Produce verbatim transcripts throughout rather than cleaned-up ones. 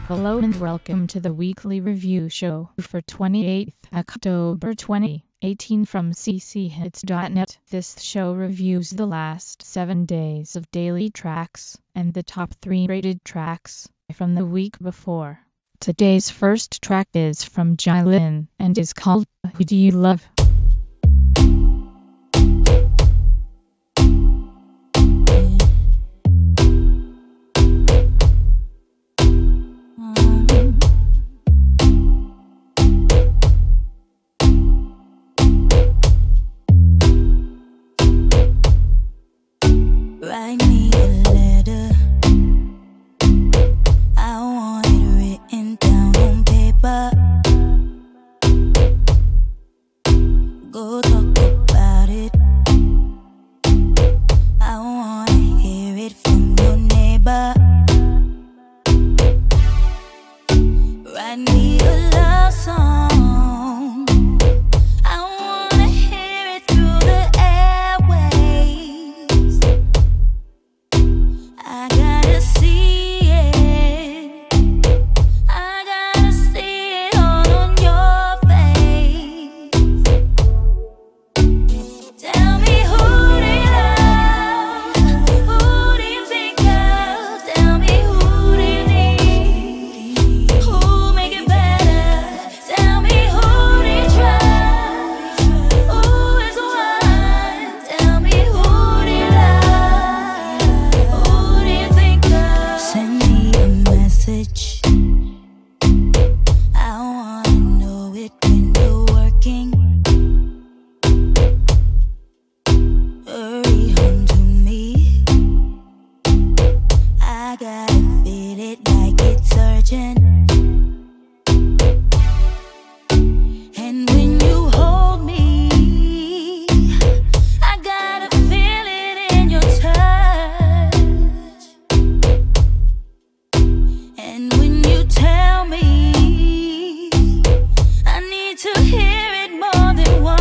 Hello and welcome to the weekly review show for twenty-eighth October twenty eighteen from c c hits dot net. This show reviews the last seven days of daily tracks and the top three rated tracks from the week before. Today's first track is from Jilin and is called Who Do You Love? Write me a letter, I want it written down on paper. Go talk about it, I want to hear it from your neighbor. Write me a love song, I want to hear it through the airwaves. I gotta see it, I gotta see it all on your face. Tell me, who do you love? Who do you think of? Tell me, who do you need? Who make it better? Tell me, who do you trust? Who is the one? Tell me, who do you love? Who do you think of? Send me a message, I wanna know it when you're working. Hurry home to me, I gotta feel it like it's urgent. And when you hold me, I gotta feel it in your touch. And when you tell me, I need to hear it more than once.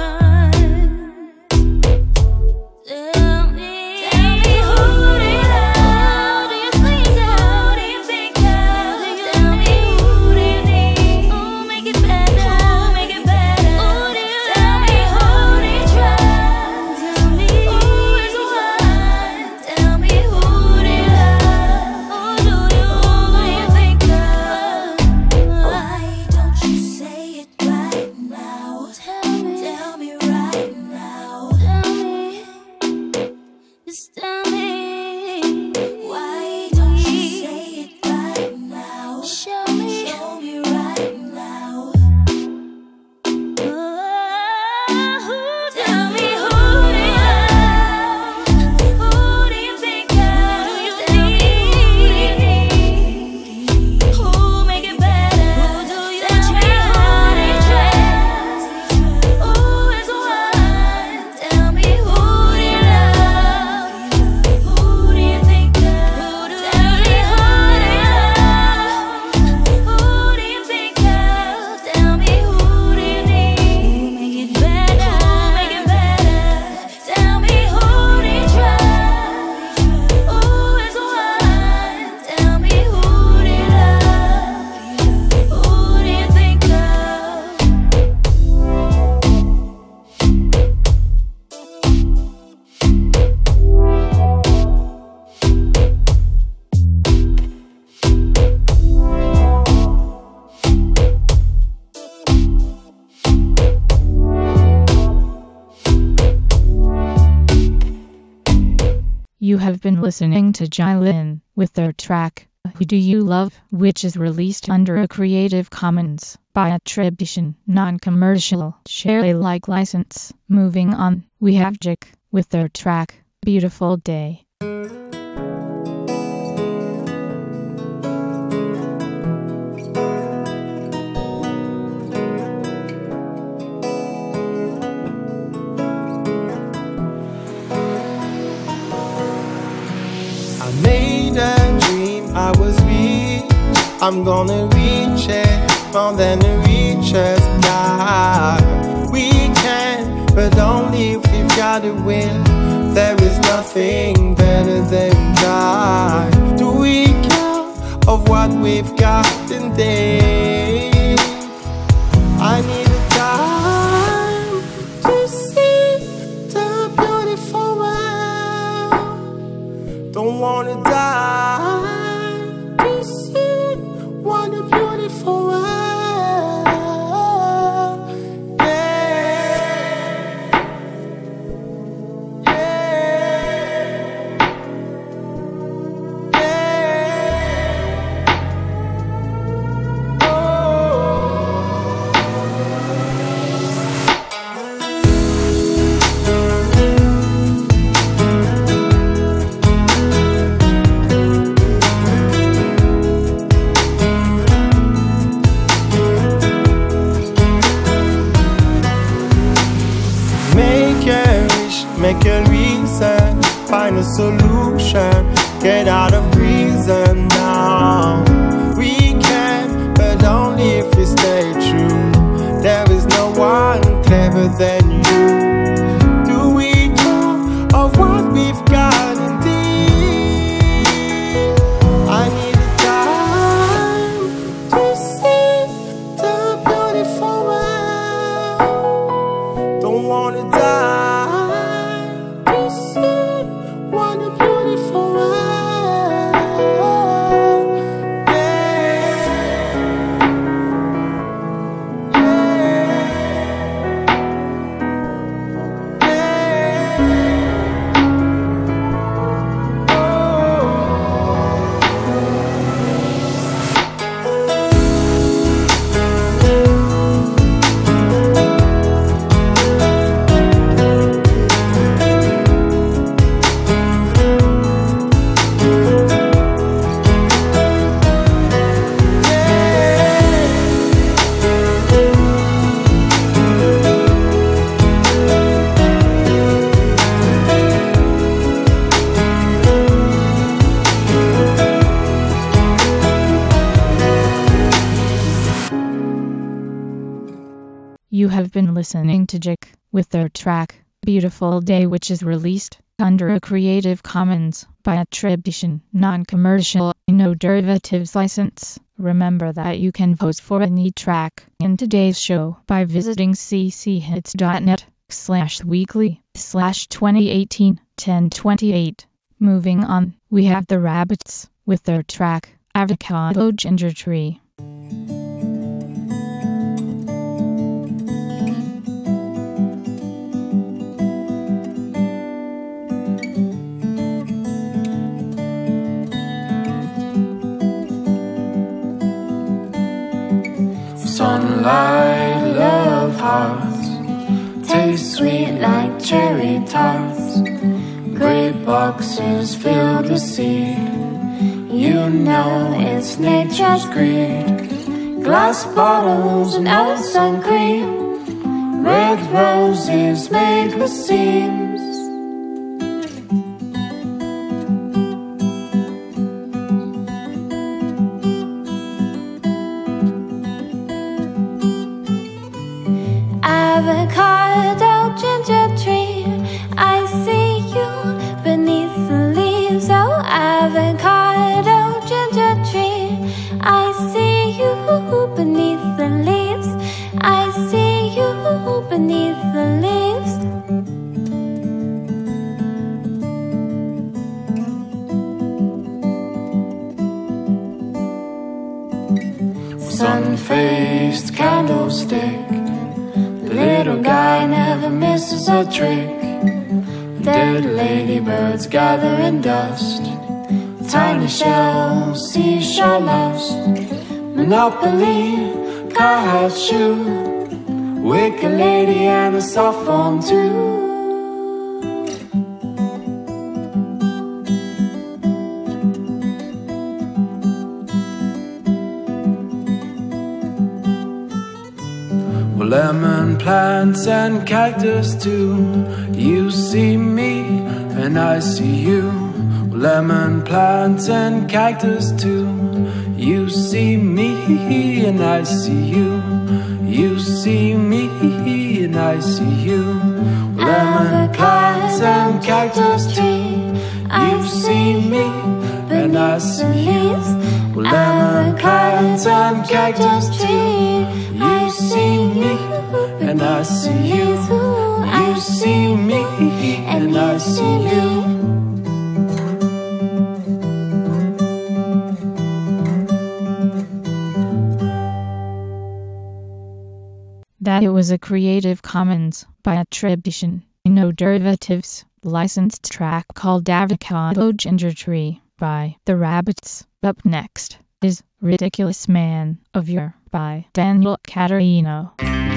Tell me, tell me, who do you love? Who do you think of? Who do you think of? Tell me, who do you need? Who make it better? Who make it better? Who do you tell me, who do you trust? Tell me, who is the one? Tell me, who do you love? Who do you, who do you think of? Why don't you say it right now? Tell me, tell me right now. Tell me, just tell me. Why don't you say it right now? Show me, show me right now. Oh, tell me, who do you love? Who do you think of? Tell me, who do you need? Who make it better? Who do you trust? Who do you trust? Who is the one? Tell me, who do you love? Who do you think of? Tell me, who do you love? Who do you think of? Tell me, who do you need? Who make it better? Who make it better? Tell me, who do you trust? Who is the one? Tell me, who do you love? Who do you think of? You have been listening to Jilin with their track Who Do You Love, which is released under a Creative Commons by attribution, non-commercial, share Alike license. Moving on, we have Jik with their track Beautiful Day. I made a dream I was rich, I'm gonna reach it, more than reach a sky. We can, but only if we've got a will. There is nothing better than God. Do we care of what we've got today. I need a time to see the beautiful world. Don't wanna die to see what a beautiful world. Make a reason, find a solution, get out of prison now. We can, but only if we stay true. There is no one clever than you. Do we know of what we've got indeed? I need a time to see the beautiful world. Don't wanna die. You have been listening to Jik with their track Beautiful Day, which is released under a Creative Commons by attribution, non-commercial, no derivatives license. Remember that you can vote for any track in today's show by visiting cchits.net slash weekly slash 2018 1028. Moving on, we have the Rabbits with their track Avocado Ginger Tree. Sunlight, love hearts, taste sweet like cherry tarts. Great boxes filled with seed, you know it's nature's greed. Glass bottles and sun cream, red roses made with seams. Avocado ginger tree, I see you beneath the leaves. Oh, avocado ginger tree, I see you beneath the leaves. I see you beneath the leaves. Sun-faced candlestick, little guy never misses a trick. Dead ladybirds gather in dust, tiny shells, seashell lust. Monopoly, cowhide shoe, wicked lady and a soft phone too. Lemon plants and cactus too. You see me and I see you. Lemon plants and cactus too. You see me and I see you. You see me and I see you. Lemon plants and cactus too. You see me and I see you. Lemon cactus too. You see me, and I see you. You see me, and I see you. That it was a Creative Commons by attribution, no derivatives, licensed track called Avocado Ginger Tree by The Rabbits. Up next is Ridiculous Man of Your by Daniel Caterino.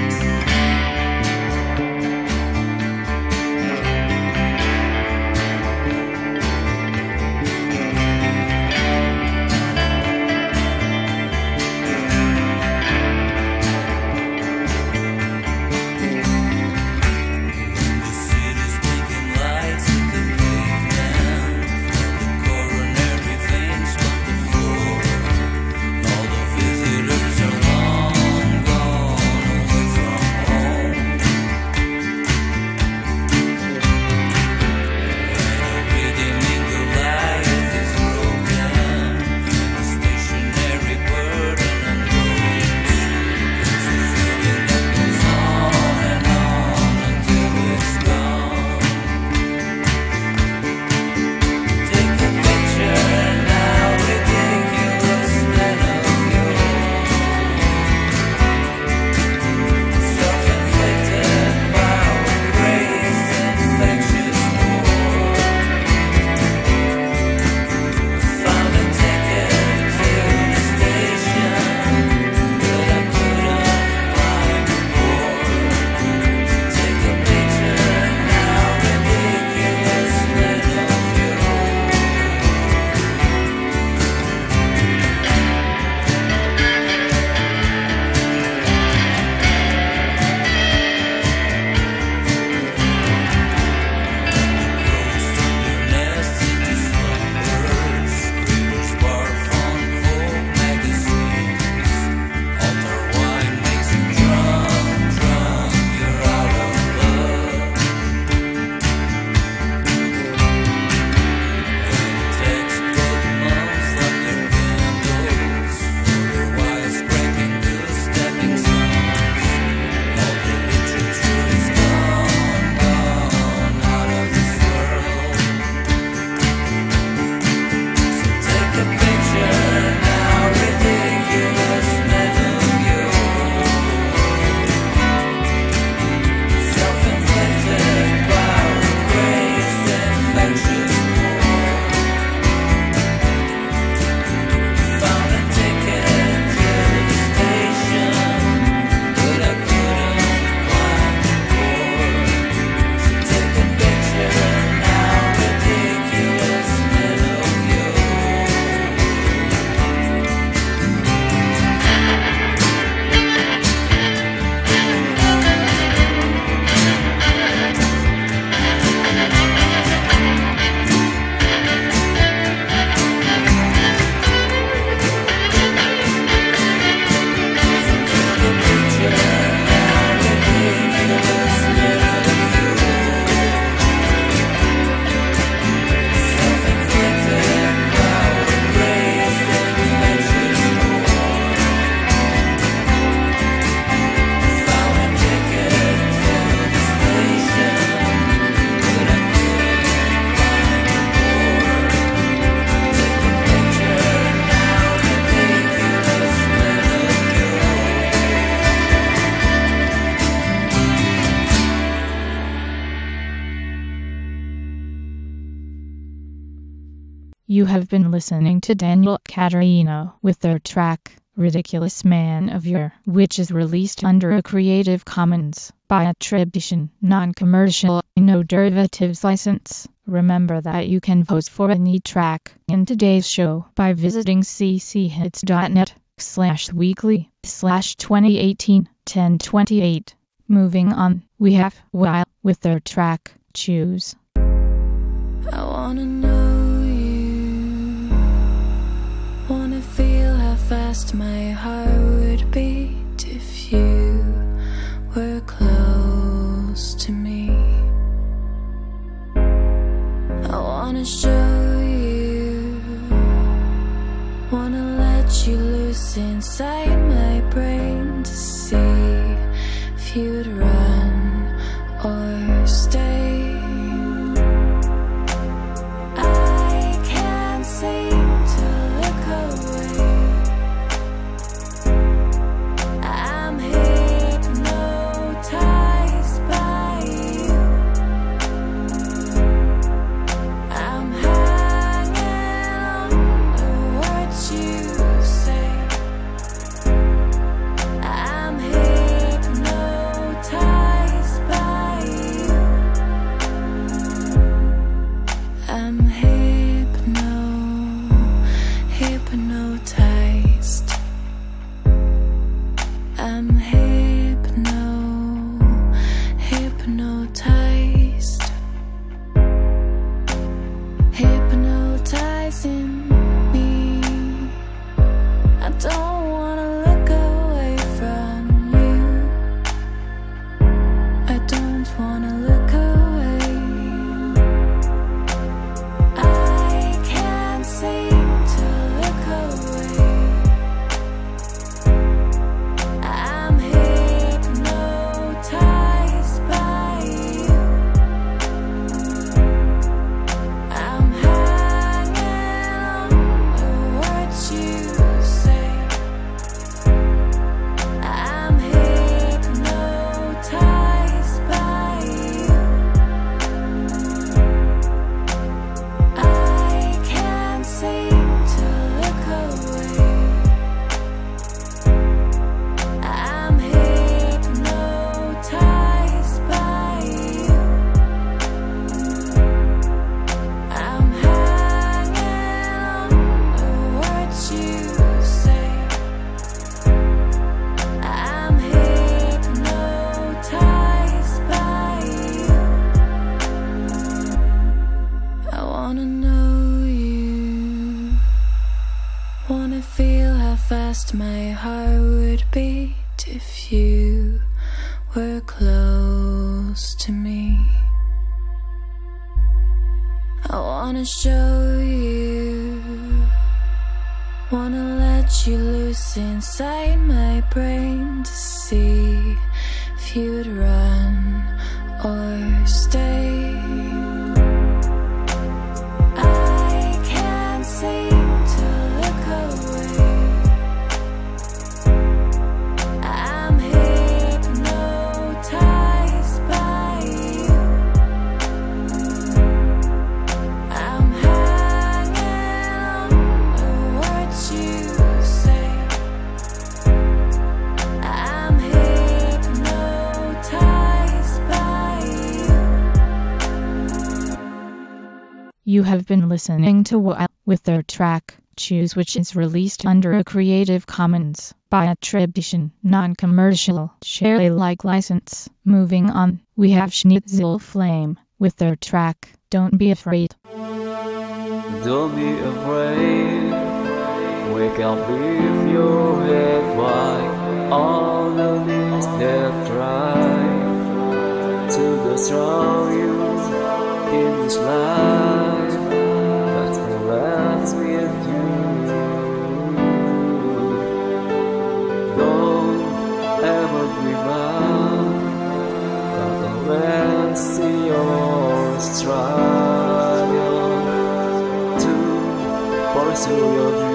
You have been listening to Daniel Caterino with their track, Ridiculous Man of Your, which is released under a Creative Commons by attribution, non-commercial, no derivatives license. Remember that you can vote for any track in today's show by visiting cchits.net slash weekly slash 2018 ten twenty-eight. Moving on, we have While with their track, Choose. I wanna know you, wanna feel how fast my heart would beat if you were close to me. I wanna show you, wanna let you lose loose inside my brain to see if you'd run or stay. I can't seem to look away. I'm hypnotized by you. I'm hanging on what you say. I'm hypnotized by you. I'm hypno, hypnotized. I'm hypno, hypnotized. Hypnotizing me. I don't wanna look away from you. I don't wanna look away. I can't seem to look away. I'm hypnotized by you. I'm hanging on what you say. I'm hypnotized by you. I can't seem to look away. I'm hypnotized by you. I'm hanging on what you say. I'm hypnotized by you. I wanna know you. Wanna feel how fast my heart would beat if you were close to me. I wanna show you. Wanna let you loose inside my brain to see if you'd run or stay. I can't seem to look away. I'm hypnotized by you. I'm hanging on what you say. I'm hypnotized by you. You have been listening to Wild with their track Choose, which is released under a Creative Commons by attribution, non-commercial, share Alike license. Moving on, we have Schnitzel Flame with their track Don't Be Afraid. Don't be afraid. Wake up with your head wide. All the things that try to destroy you in this life, but that's with you. Don't ever give up, but always see your struggle to pursue your dreams.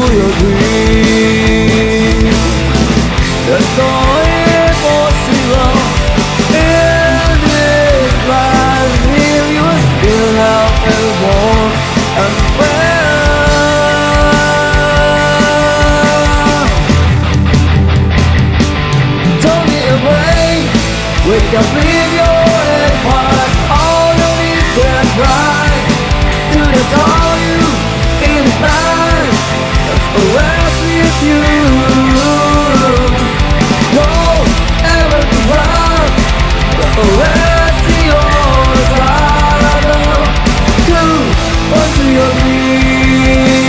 your dreams. That's all impossible in this life. If you still have a warm and well, don't be afraid. We can leave your head high. All you need to try to tell you inside. Rest with you. Don't ever give up. Rest in your struggle to pursue your dreams.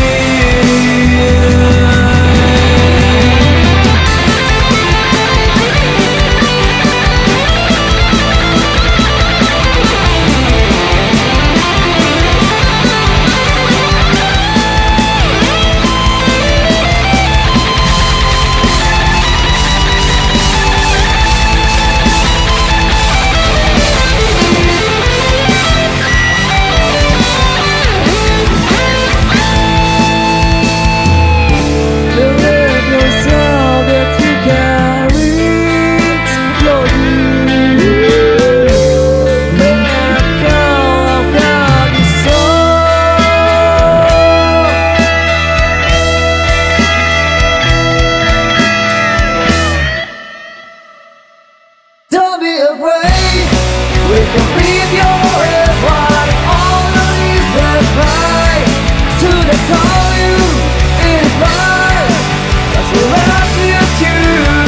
Don't be afraid. We can leave your head wide. All you need to try to tell you is right. That's what left you to.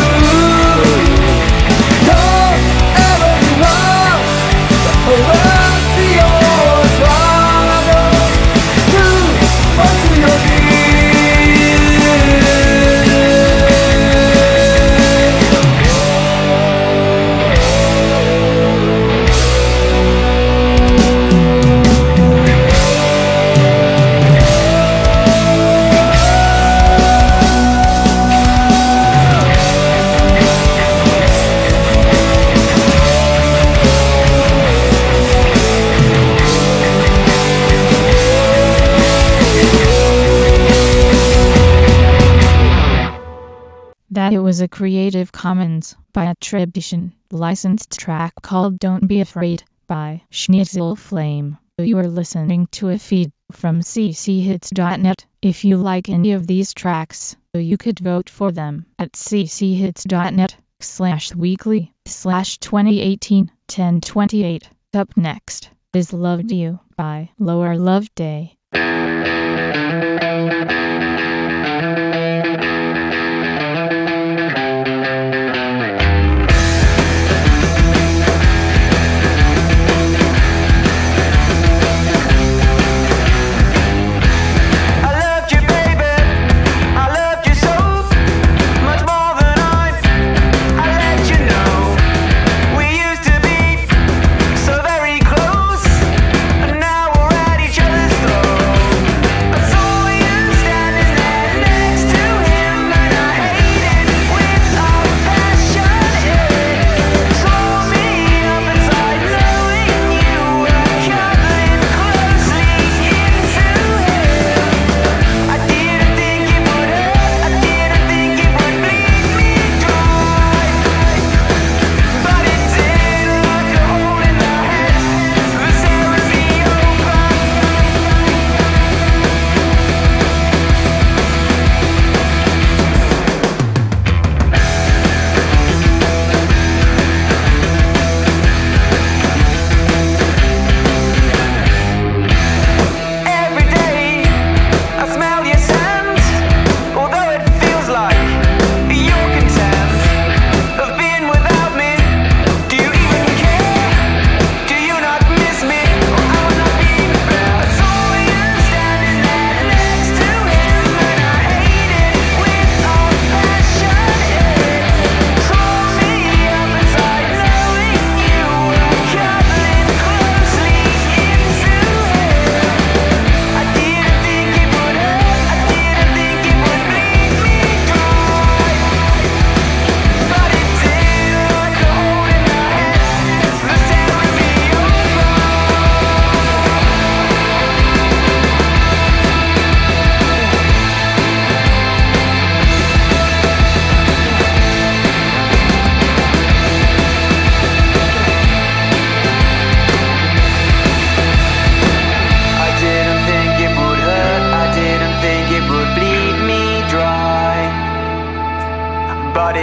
Don't ever give up. Rest in your struggle to pursue your dreams. That it was a Creative Commons by attribution, licensed track called Don't Be Afraid by Schnitzel Flame. You are listening to a feed from c c hits dot net. If you like any of these tracks, you could vote for them at c c hits dot net slash weekly slash twenty eighteen ten twenty-eight. Up next is Loved You by Lower Love Day. So very close, and now we're at each other's throat.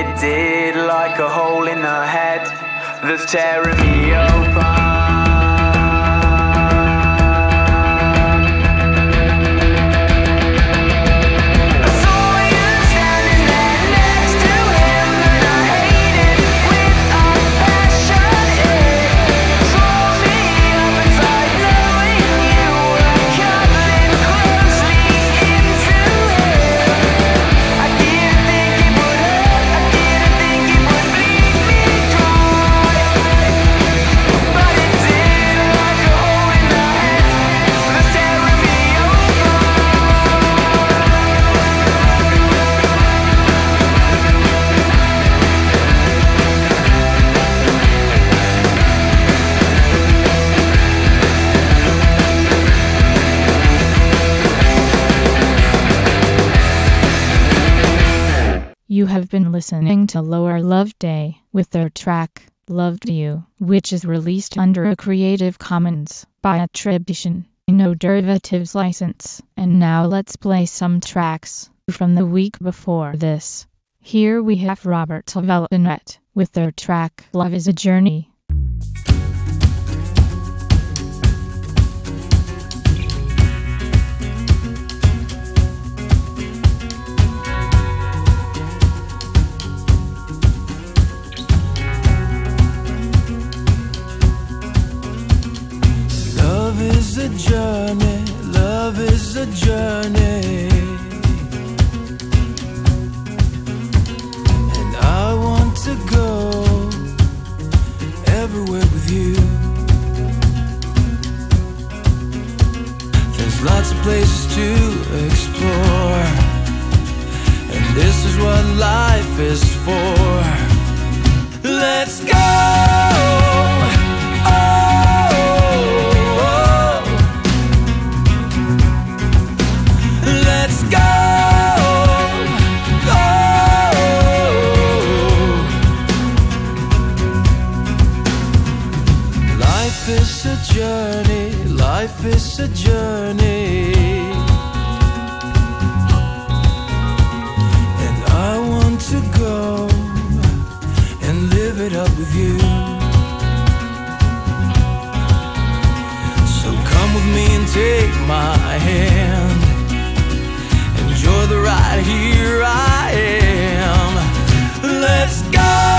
it did, like a hole in the head that's tearing me open. You have been listening to Lower Love Day with their track, Loved You, which is released under a Creative Commons by attribution, no derivatives license. And now let's play some tracks from the week before this. Here we have Robert Velvet with their track, Love is a Journey. Love is a journey, love is a journey, and I want to go everywhere with you. There's lots of places to explore, and this is what life is for. Let's go! Journey, life is a journey, and I want to go and live it up with you. So come with me and take my hand, enjoy the ride, here I am. Let's go!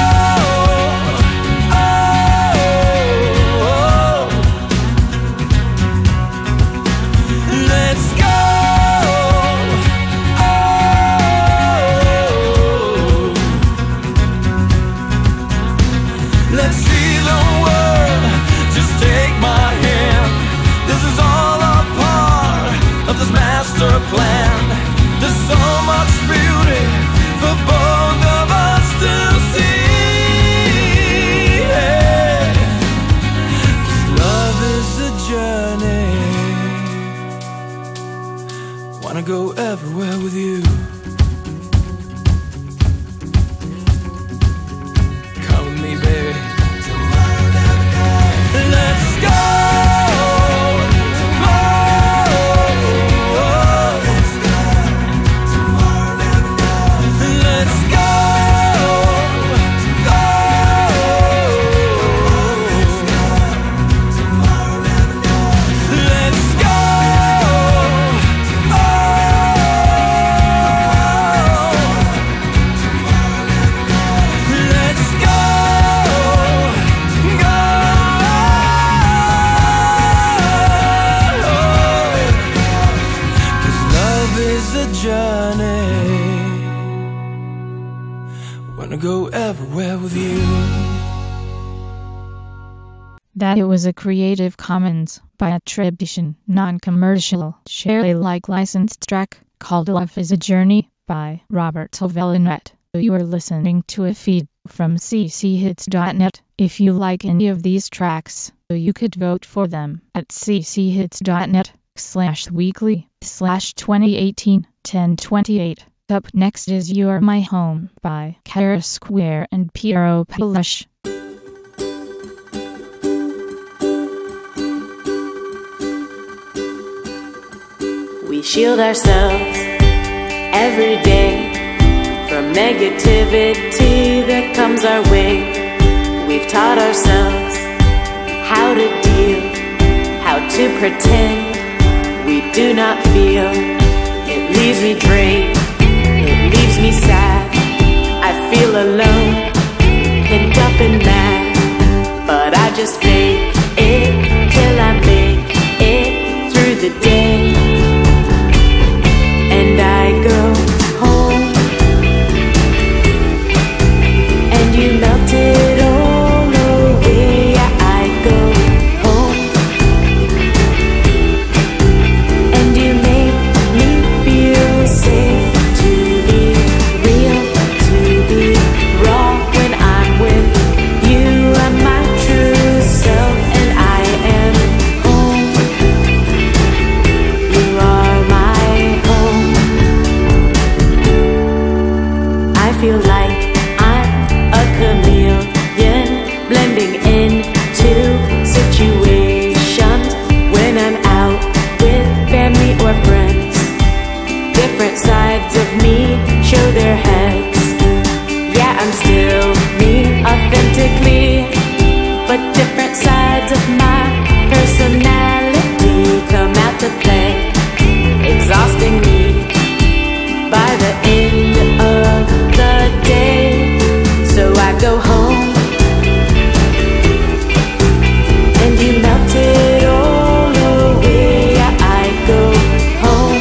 Plan. There's so much beauty for both of us to see, yeah. 'Cause love is a journey, wanna go everywhere with you. Come with me, baby. Let's go! Go everywhere with you. That it was a Creative Commons by attribution, non-commercial, share Alike licensed track called Love is a Journey by Robert Velvet. You are listening to a feed from c c hits dot net. If you like any of these tracks, you could vote for them at c c hits dot net slash weekly slash twenty eighteen ten twenty-eight. Up next is You're My Home by Kara Square and Piero Palush. We shield ourselves every day from negativity that comes our way. We've taught ourselves how to deal, how to pretend we do not feel. It leaves me drained, it leaves me sad. I feel alone, pinned up and mad, but I just fake it till I make it through the day. And I go home, and you melt it all away. I go home, and you make me feel safe. To be real, to be raw. When I'm with you, I'm my true self, and I am home. You are my home. I feel like I'm a chameleon, blending into situations. When I'm out with family or friends, different sides of me show their heads. Yeah, I'm still me authentically, but different sides of my personality come out to play, exhausting me by the end of the day. So I go home, and you melt it all away. I go home,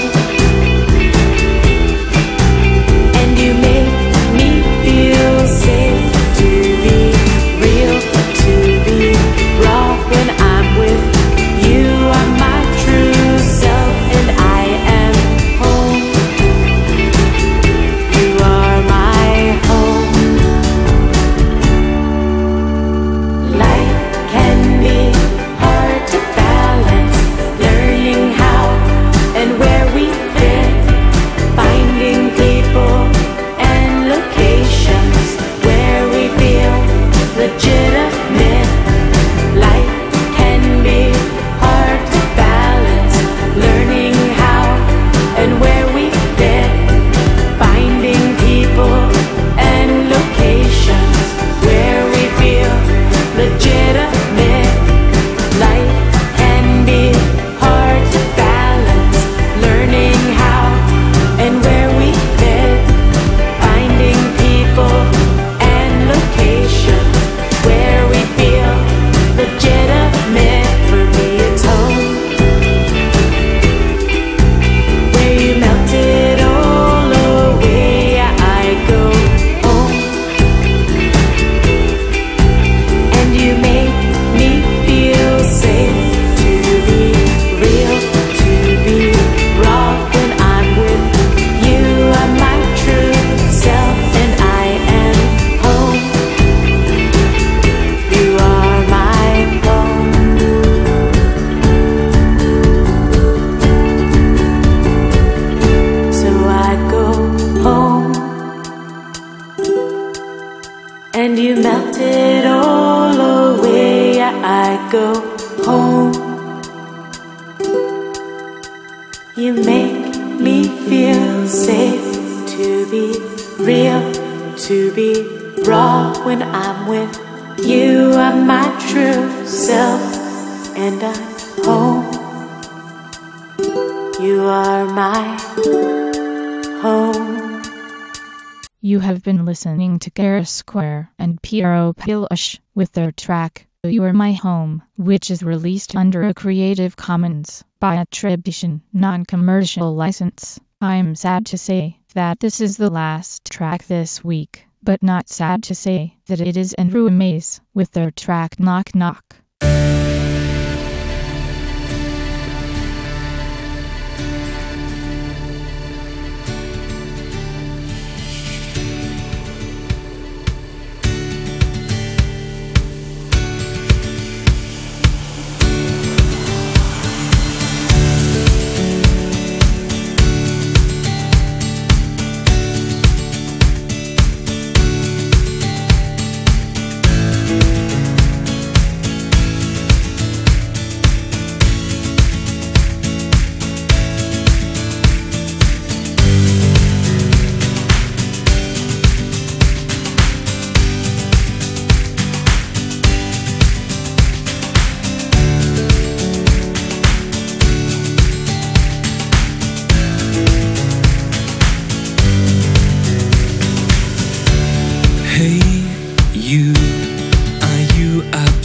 and you make me feel safe. To be real, to be raw. When I'm with you, I'm my true self, and I am home. You are my home. Life can be hard to balance, learning how and where we fit, finding people and locations where we feel legitimate. Life can be hard to balance, learning how and where we fit, finding people and locations where we feel legitimate. Life can be hard to balance, learning how and where we fit, finding people and locations where we feel legitimate. For me, it's home, where you melt it all away. I go home, and you make me feel safe. To be real, to be raw. When I'm with you, I'm my true self, and I am home. You are my home. So I go home, and you melt it all away. I go home, you make me feel safe. To be real, to be raw. When I'm with you, I'm my true self, and I'm home. You are my home. You have been listening to Gareth Square and Piero Pilush with their track You Are My Home, which is released under a Creative Commons by attribution, non-commercial license. I'm sad to say that this is the last track this week, but not sad to say that it is Andrew Mays with their track Knock Knock.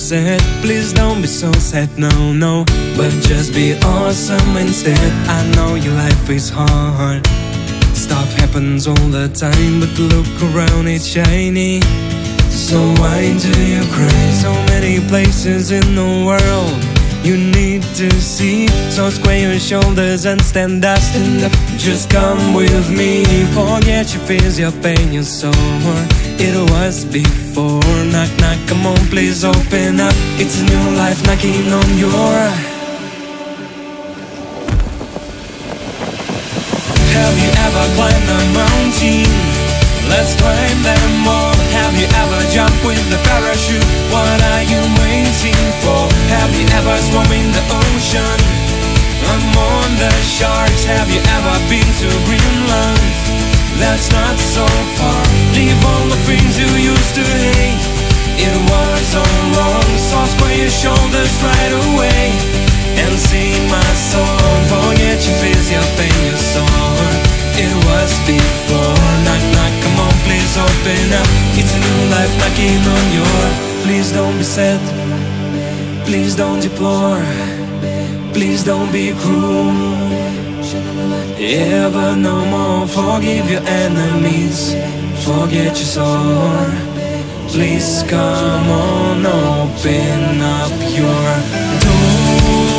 sad. Please don't be so sad, no, no, but just be awesome instead. I know your life is hard, stuff happens all the time, but look around, it's shiny. So why do you cry? So many places in the world you need to see. So square your shoulders and stand up, stand up. Just come with me. Forget your fears, your pain, your sorrow. It was before. Knock, knock, come on, please open up. It's a new life knocking on your. Have you ever climbed a mountain? Let's climb them all. Have you ever jumped with a parachute? What are you waiting for? Have you ever swum in the ocean? I'm on the sharks. Have you ever been to Greenland? That's not so far. Leave all the things you used to hate. It was all wrong. So square your shoulders right away and sing my song. Forget your fears, your pain, your sorrow. It was before. Knock, knock, come on, please open up. It's a new life knocking on your. Please don't be sad, please don't deplore, please don't be cruel. Ever no more. Forgive your enemies, forget your sorrow. Please come on, open up your door.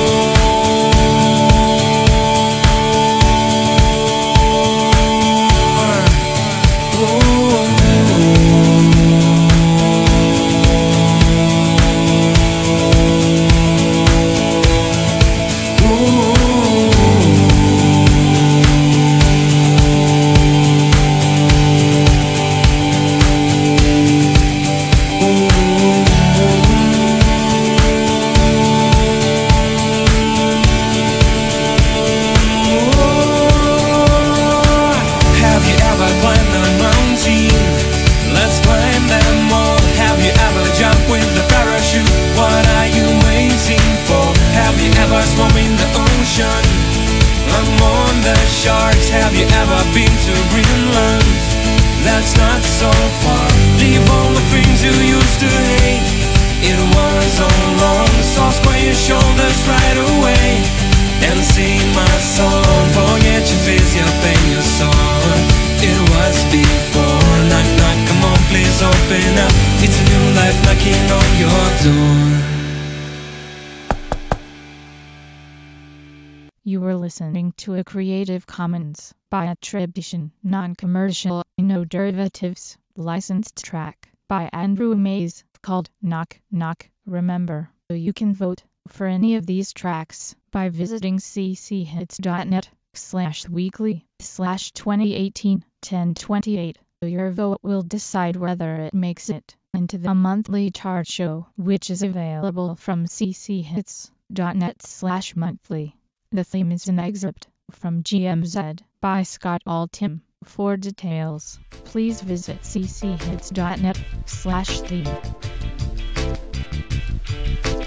Have you ever been to Greenland? That's not so far. Leave all the things you used to hate. It was all wrong. So square your shoulders right away and sing my song. Forget your fears, your pain, your sorrow. It was before. Knock, knock, come on, please open up. It's a new life knocking on your door. You were listening to a Creative Commons by attribution, non-commercial, no derivatives, licensed track by Andrew Mays called Knock Knock. Remember, you can vote for any of these tracks by visiting cchits.net slash weekly slash 2018 1028. Your vote will decide whether it makes it into the monthly chart show, which is available from cchits.net slash monthly. The theme is an excerpt from G M Z by Scott Altham. For details, please visit cchits.net slash theme.